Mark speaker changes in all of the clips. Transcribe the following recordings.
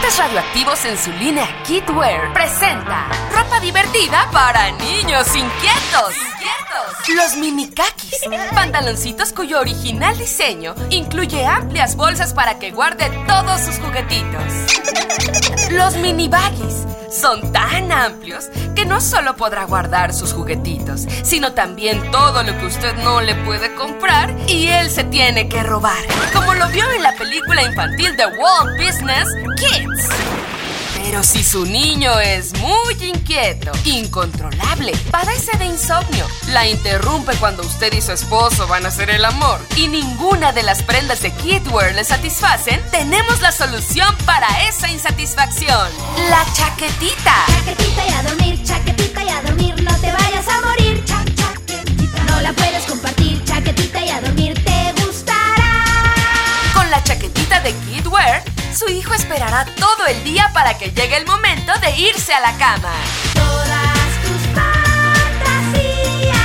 Speaker 1: Juguetes Radioactivos en su línea Kidwear presenta ropa divertida para niños inquietos. Los mini kakis, pantaloncitos cuyo original diseño incluye amplias bolsas para que guarde todos sus juguetitos. Los mini baggies son tan amplios que no solo podrá guardar sus juguetitos, sino también todo lo que usted no le puede comprar y él se tiene que robar, como lo vio en la película infantil de Walt Business Kids. Pero si su niño es muy inquieto, incontrolable, padece de insomnio, la interrumpe cuando usted y su esposo van a hacer el amor y ninguna de las prendas de Kidwear le satisfacen, tenemos la solución para esa insatisfacción: la chaquetita.
Speaker 2: Chaquetita y a dormir, no te vayas a morir. Chaquetita, no la puedes compartir. Chaquetita y a dormir te gustará.
Speaker 1: Con la chaquetita de Kidwear, su hijo esperará todo el día para que llegue el momento de irse a la cama.
Speaker 2: Todas tus fantasías,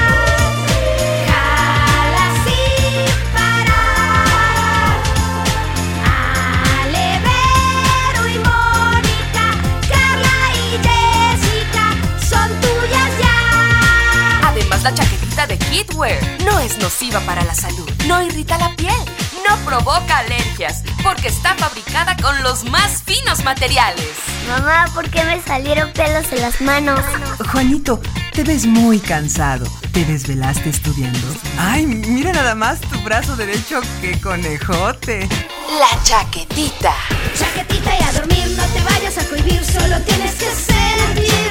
Speaker 2: jala sin parar. Ale, Vero y Mónica, Carla y Jessica son tuyas ya.
Speaker 1: Además, la chaquetita de Kidwear no es nociva para la salud, no irrita la piel, no provoca alergias, porque está fabricada con los más finos materiales.
Speaker 3: Mamá, ¿por qué me salieron pelos en las manos?
Speaker 4: Juanito, te ves muy cansado. ¿Te desvelaste estudiando? Ay, mira nada más tu brazo derecho, qué conejote.
Speaker 1: La chaquetita.
Speaker 2: Chaquetita y a dormir, no te vayas a cohibir, solo tienes que sentir.